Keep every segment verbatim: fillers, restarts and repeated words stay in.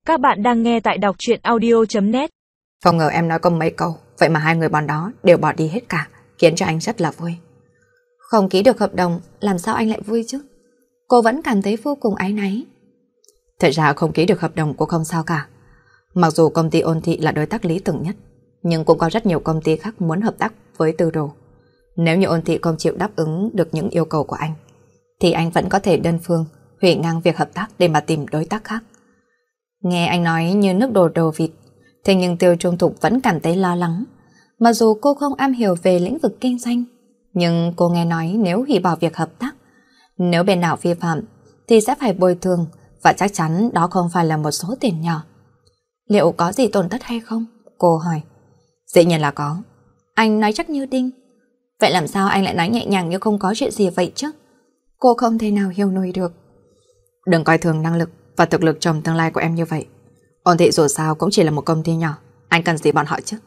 Các bạn đang nghe tại đọc truyện audio chấm net. Không ngờ em nói có mấy câu, vậy mà hai người bọn đó đều bỏ đi hết cả, khiến cho anh rất là vui. Không ký được hợp đồng, làm sao anh lại vui chứ? Cô vẫn cảm thấy vô cùng áy náy. Thật ra không ký được hợp đồng cũng không sao cả. Mặc dù công ty Ôn Thị là đối tác lý tưởng nhất, nhưng cũng có rất nhiều công ty khác muốn hợp tác với Tư Đồ. Nếu như Ôn Thị không chịu đáp ứng được những yêu cầu của anh, thì anh vẫn có thể đơn phương hủy ngang việc hợp tác để mà tìm đối tác khác. Nghe anh nói như nước đổ đầu vịt, thế nhưng Tiêu Trung Thục vẫn cảm thấy lo lắng. Mặc dù cô không am hiểu về lĩnh vực kinh doanh, nhưng cô nghe nói nếu hủy bỏ việc hợp tác, nếu bên nào vi phạm thì sẽ phải bồi thường, và chắc chắn đó không phải là một số tiền nhỏ. Liệu có gì tổn thất hay không? Cô hỏi. Dĩ nhiên là có. Anh nói chắc như đinh. Vậy làm sao anh lại nói nhẹ nhàng như không có chuyện gì vậy chứ? Cô không thể nào hiểu nổi được. Đừng coi thường năng lực và thực lực trong tương lai của em như vậy. Ôn Thị dù sao cũng chỉ là một công ty nhỏ, anh cần gì bọn họ chứ?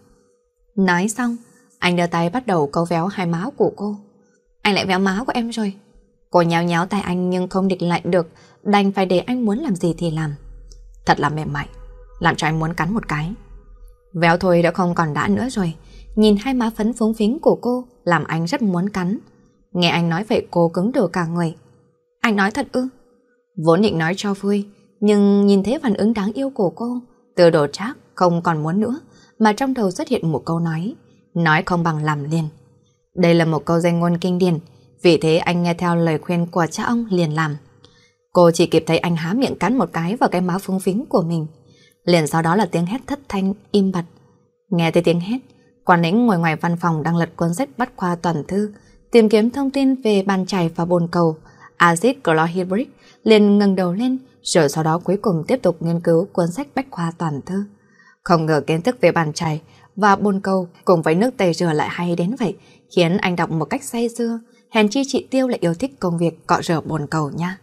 Nói xong, anh đưa tay bắt đầu câu véo hai má của cô. Anh lại véo má của em rồi. Cô nhéo nhéo tay anh nhưng không địch lại được, đành phải để anh muốn làm gì thì làm. Thật là mềm mại, làm cho anh muốn cắn một cái. Véo thôi đã không còn đã nữa rồi. Nhìn hai má phấn phúng phính của cô làm anh rất muốn cắn. Nghe anh nói vậy cô cứng đờ cả người. Anh nói thật ư? Vốn định nói cho vui, nhưng nhìn thấy phản ứng đáng yêu của cô, Từ Đồ Trác không còn muốn nữa, mà trong đầu xuất hiện một câu nói, nói không bằng làm liền. Đây là một câu danh ngôn kinh điển, vì thế anh nghe theo lời khuyên của cha ông liền làm. Cô chỉ kịp thấy anh há miệng cắn một cái vào cái má phúng phính của mình. Liền sau đó là tiếng hét thất thanh im bặt. Nghe thấy tiếng hét, Quản lĩnh ngồi ngoài văn phòng đang lật cuốn sách bách khoa toàn thư, tìm kiếm thông tin về bàn chải và bồn cầu Acid Chlorhydric, liền ngẩng đầu lên, rồi sau đó cuối cùng tiếp tục nghiên cứu cuốn sách bách khoa toàn thư. Không ngờ kiến thức về bàn chải và bồn cầu cùng với nước tẩy rửa lại hay đến vậy, khiến anh đọc một cách say sưa. Hèn chi chị Tiêu lại yêu thích công việc cọ rửa bồn cầu nha.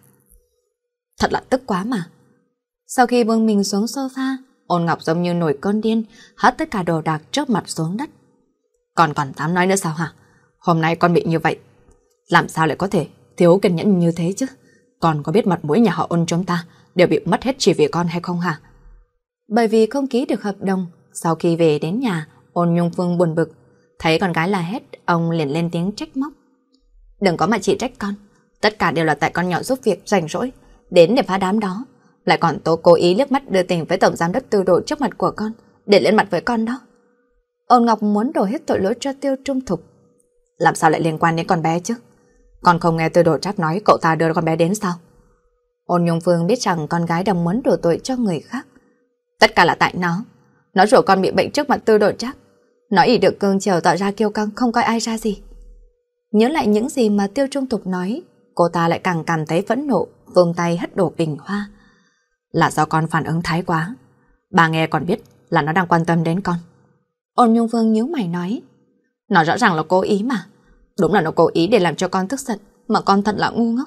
Thật là tức quá mà. Sau khi buông mình xuống sofa, Ôn Ngọc giống như nổi cơn điên, hất tất cả đồ đạc trước mặt xuống đất. Còn còn dám nói nữa sao hả? Hôm nay con bị như vậy, làm sao lại có thể thiếu kiên nhẫn như thế chứ? Con có biết mặt mũi nhà họ Ôn chúng ta đều bị mất hết chỉ vì con hay không hả? Bởi vì không ký được hợp đồng, sau khi về đến nhà, Ôn Nhung Phương buồn bực, thấy con gái la hét, ông liền lên tiếng trách móc. Đừng có mà chị trách con, tất cả đều là tại con nhỏ giúp việc rảnh rỗi, đến để phá đám đó, lại còn tố cố ý liếc mắt đưa tình với tổng giám đốc Tư Đồ trước mặt của con, để lên mặt với con đó. Ôn Ngọc muốn đổ hết tội lỗi cho Tiêu Trung Thục. Làm sao lại liên quan đến con bé chứ? Con không nghe Tư Đồ Trác nói cậu ta đưa con bé đến sao? Ôn Nhung Phương biết rằng con gái đang muốn đổ tội cho người khác. Tất cả là tại nó. Nó rủ con bị bệnh trước mặt Tư Đồ Trác. Nó ỷ được cương chiều tỏ ra kiêu căng, không coi ai ra gì. Nhớ lại những gì mà Tiêu Trung Thục nói, cô ta lại càng cảm thấy phẫn nộ, vung tay hất đổ bình hoa. Là do con phản ứng thái quá. Bà nghe còn biết là nó đang quan tâm đến con. Ôn Nhung Phương nhíu mày nói. Nó rõ ràng là cố ý mà. Đúng là nó cố ý để làm cho con tức giận, mà con thật là ngu ngốc.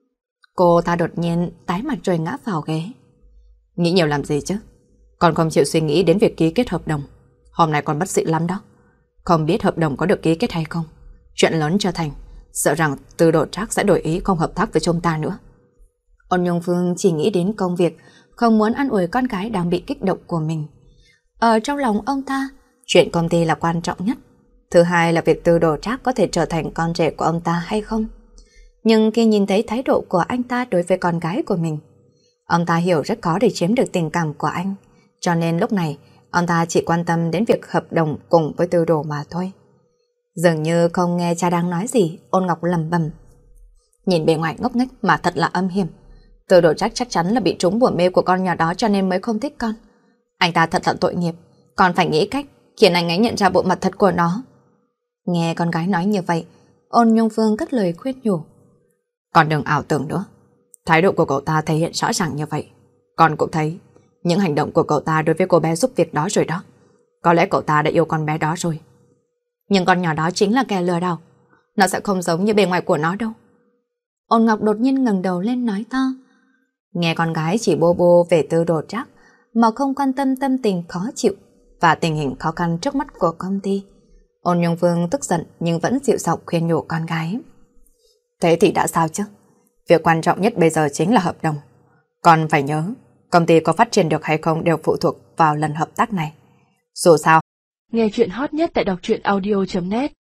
Cô ta đột nhiên tái mặt rồi ngã vào ghế. Nghĩ nhiều làm gì chứ? Con không chịu suy nghĩ đến việc ký kết hợp đồng. Hôm nay con bất xị lắm đó. Không biết hợp đồng có được ký kết hay không. Chuyện lớn trở thành, sợ rằng Tư Đồ Trác sẽ đổi ý không hợp tác với chúng ta nữa. Ôn Nhung Phương chỉ nghĩ đến công việc, không muốn an ủi con gái đang bị kích động của mình. Ở trong lòng ông ta, chuyện công ty là quan trọng nhất. Thứ hai là việc Tư Đồ Trác có thể trở thành con rể của ông ta hay không. Nhưng khi nhìn thấy thái độ của anh ta đối với con gái của mình, ông ta hiểu rất khó để chiếm được tình cảm của anh. Cho nên lúc này, ông ta chỉ quan tâm đến việc hợp đồng cùng với Tư Đồ mà thôi. Dường như không nghe cha đang nói gì, Ôn Ngọc lẩm bẩm. Nhìn bề ngoài ngốc nghếch mà thật là âm hiểm. Tư Đồ Trác chắc chắn là bị trúng bùa mê của con nhỏ đó cho nên mới không thích con. Anh ta thật là tội nghiệp, con phải nghĩ cách khiến anh ấy nhận ra bộ mặt thật của nó. Nghe con gái nói như vậy, Ôn Nhung Phương cất lời khuyên nhủ. Con đừng ảo tưởng nữa. Thái độ của cậu ta thể hiện rõ ràng như vậy. Con cũng thấy những hành động của cậu ta đối với cô bé giúp việc đó rồi đó. Có lẽ cậu ta đã yêu con bé đó rồi. Nhưng con nhỏ đó chính là kẻ lừa đảo. Nó sẽ không giống như bề ngoài của nó đâu. Ôn Ngọc đột nhiên ngẩng đầu lên nói to. Nghe con gái chỉ bô bô về Tư Đồ Trác mà không quan tâm tâm tình khó chịu và tình hình khó khăn trước mắt của công ty. Ôn Nhung Phương tức giận nhưng vẫn dịu giọng khuyên nhủ con gái. Thế thì đã sao chứ? Việc quan trọng nhất bây giờ chính là hợp đồng. Con phải nhớ, Công ty có phát triển được hay không đều phụ thuộc vào lần hợp tác này. Dù sao, nghe chuyện hot nhất tại đọc truyện audio chấm net.